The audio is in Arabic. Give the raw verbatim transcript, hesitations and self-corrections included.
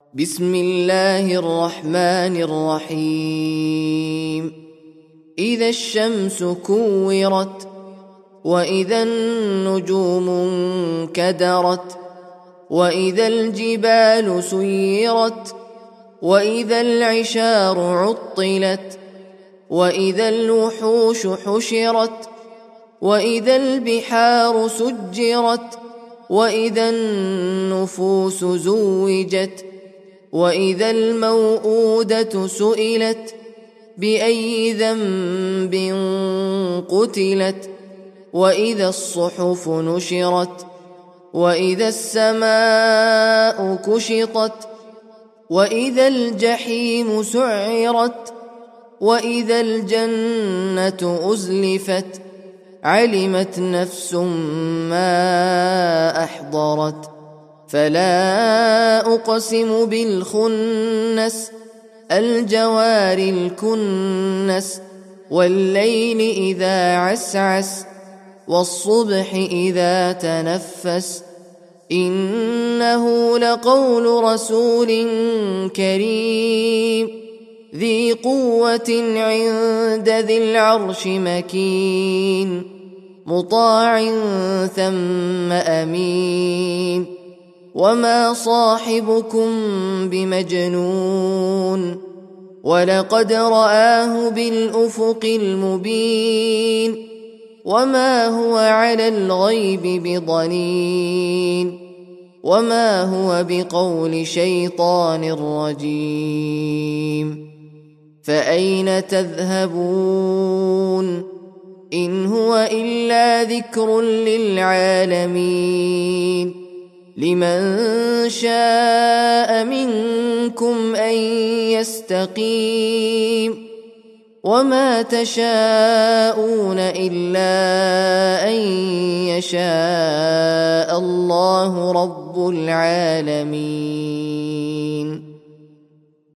بسم الله الرحمن الرحيم إذا الشمس كورت وإذا النجوم انكدرت وإذا الجبال سيرت وإذا العشار عطلت وإذا الوحوش حشرت وإذا البحار سجرت وإذا النفوس زوجت وإذا الموءودة سئلت بأي ذنب قتلت وإذا الصحف نشرت وإذا السماء كشطت وإذا الجحيم سعرت وإذا الجنة أزلفت علمت نفس ما أحضرت فلا أقسم بالخنس الجوار الكنس والليل إذا عسعس والصبح إذا تنفس إنه لقول رسول كريم ذي قوة عند ذي العرش مكين مطاع ثم أمين وما صاحبكم بمجنون ولقد رآه بالأفق المبين وما هو على الغيب بضنين وما هو بقول شيطان رجيم فأين تذهبون إن هو إلا ذكر للعالمين لمن شاء منكم أن يستقيم وما تشاءون إلا أن يشاء الله رب العالمين.